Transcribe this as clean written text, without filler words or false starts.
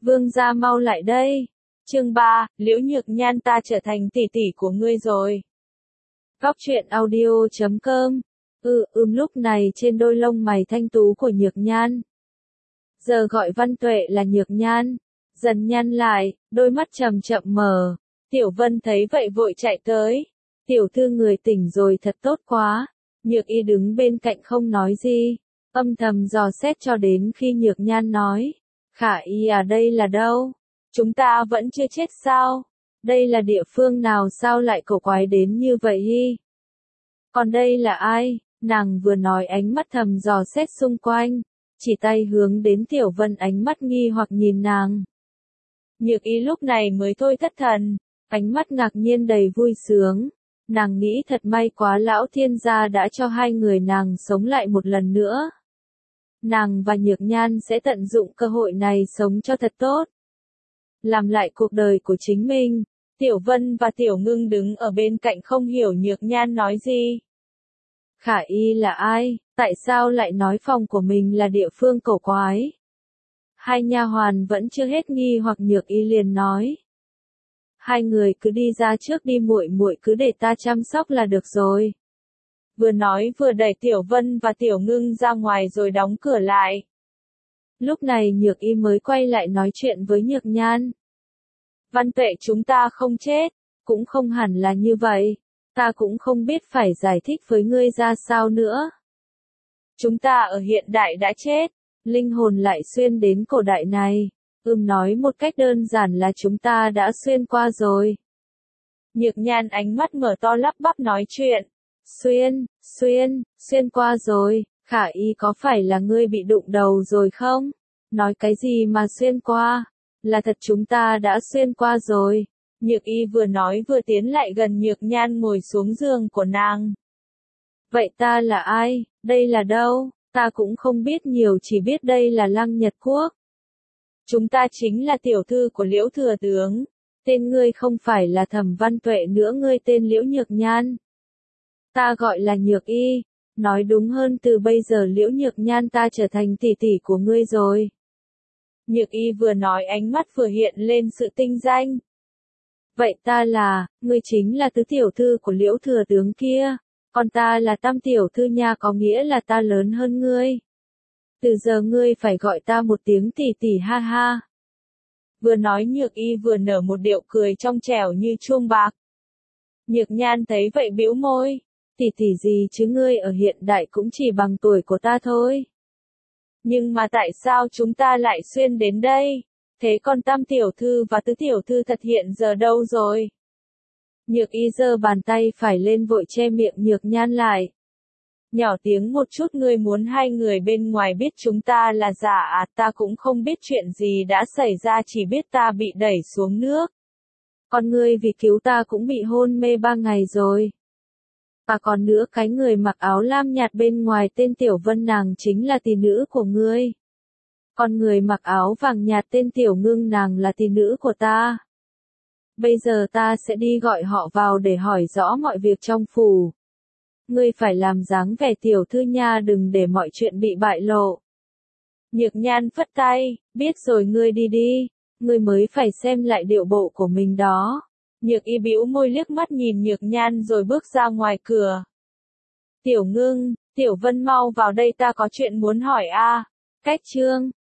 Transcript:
Vương gia mau lại đây. Chương 3, Liễu Nhược Nhan ta trở thành tỷ tỷ của ngươi rồi. Góc truyện audio.com. Lúc này trên đôi lông mày thanh tú của Nhược Nhan. Giờ gọi Văn Tuệ là Nhược Nhan. Dần nhăn lại, đôi mắt chậm chậm mở. Tiểu Vân thấy vậy vội chạy tới. Tiểu thư người tỉnh rồi thật tốt quá. Nhược Y đứng bên cạnh không nói gì. Âm thầm dò xét cho đến khi Nhược Nhan nói. Khả Y à, đây là đâu? Chúng ta vẫn chưa chết sao? Đây là địa phương nào sao lại cổ quái đến như vậy Y? Còn đây là ai? Nàng vừa nói ánh mắt thầm dò xét xung quanh. Chỉ tay hướng đến Tiểu Vân, ánh mắt nghi hoặc nhìn nàng. Nhược Y lúc này mới thôi thất thần. Ánh mắt ngạc nhiên đầy vui sướng. Nàng nghĩ thật may quá, lão thiên gia đã cho hai người nàng sống lại một lần nữa. Nàng và Nhược Nhan sẽ tận dụng cơ hội này sống cho thật tốt. Làm lại cuộc đời của chính mình. Tiểu Vân và Tiểu Ngưng đứng ở bên cạnh không hiểu Nhược Nhan nói gì. Khả Y là ai? Tại sao lại nói phòng của mình là địa phương cổ quái? Hai nha hoàn vẫn chưa hết nghi hoặc, Nhược Y liền nói. Hai người cứ đi ra trước đi, muội muội cứ để ta chăm sóc là được rồi. Vừa nói vừa đẩy Tiểu Vân và Tiểu Ngưng ra ngoài rồi đóng cửa lại. Lúc này Nhược Y mới quay lại nói chuyện với Nhược Nhan. Văn Tuệ, chúng ta không chết, cũng không hẳn là như vậy. Ta cũng không biết phải giải thích với ngươi ra sao nữa. Chúng ta ở hiện đại đã chết, linh hồn lại xuyên đến cổ đại này. Nói một cách đơn giản là chúng ta đã xuyên qua rồi. Nhược Nhan ánh mắt mở to lắp bắp nói chuyện. Xuyên qua rồi. Khả Y, có phải là ngươi bị đụng đầu rồi không? Nói cái gì mà xuyên qua? Là thật, chúng ta đã xuyên qua rồi. Nhược Y vừa nói vừa tiến lại gần Nhược Nhan, ngồi xuống giường của nàng. Vậy ta là ai? Đây là đâu? Ta cũng không biết nhiều, chỉ biết đây là Lăng Nhật Quốc. Chúng ta chính là tiểu thư của Liễu thừa tướng. Tên ngươi không phải là Thẩm Văn Tuệ nữa, ngươi tên Liễu Nhược Nhan. Ta gọi là Nhược Y. Nói đúng hơn, từ bây giờ Liễu Nhược Nhan ta trở thành tỷ tỷ của ngươi rồi. Nhược Y vừa nói ánh mắt vừa hiện lên sự tinh danh. Vậy ta là, ngươi chính là tứ tiểu thư của Liễu thừa tướng kia. Còn ta là tam tiểu thư nha, có nghĩa là ta lớn hơn ngươi. Từ giờ ngươi phải gọi ta một tiếng tỷ tỷ, ha ha. Vừa nói Nhược Y vừa nở một điệu cười trong trẻo như chuông bạc. Nhược Nhan thấy vậy bĩu môi. Tỷ tỷ gì chứ, ngươi ở hiện đại cũng chỉ bằng tuổi của ta thôi. Nhưng mà tại sao chúng ta lại xuyên đến đây? Thế còn tam tiểu thư và tứ tiểu thư thật hiện giờ đâu rồi? Nhược Y giơ bàn tay phải lên vội che miệng Nhược Nhan lại. Nhỏ tiếng một chút, ngươi muốn hai người bên ngoài biết chúng ta là giả à? Ta cũng không biết chuyện gì đã xảy ra, chỉ biết ta bị đẩy xuống nước. Còn ngươi vì cứu ta cũng bị hôn mê 3 ngày rồi. Và còn nữa, cái người mặc áo lam nhạt bên ngoài tên Tiểu Vân, nàng chính là tỷ nữ của ngươi. Còn người mặc áo vàng nhạt tên Tiểu Ngưng, nàng là tỷ nữ của ta. Bây giờ ta sẽ đi gọi họ vào để hỏi rõ mọi việc trong phủ. Ngươi phải làm dáng vẻ tiểu thư nha, đừng để mọi chuyện bị bại lộ. Nhược Nhan phất tay, biết rồi, ngươi đi đi, ngươi mới phải xem lại điệu bộ của mình đó. Nhược Y bĩu môi liếc mắt nhìn Nhược Nhan rồi bước ra ngoài cửa. Tiểu Ngưng, Tiểu Vân mau vào đây, ta có chuyện muốn hỏi a. Cách chương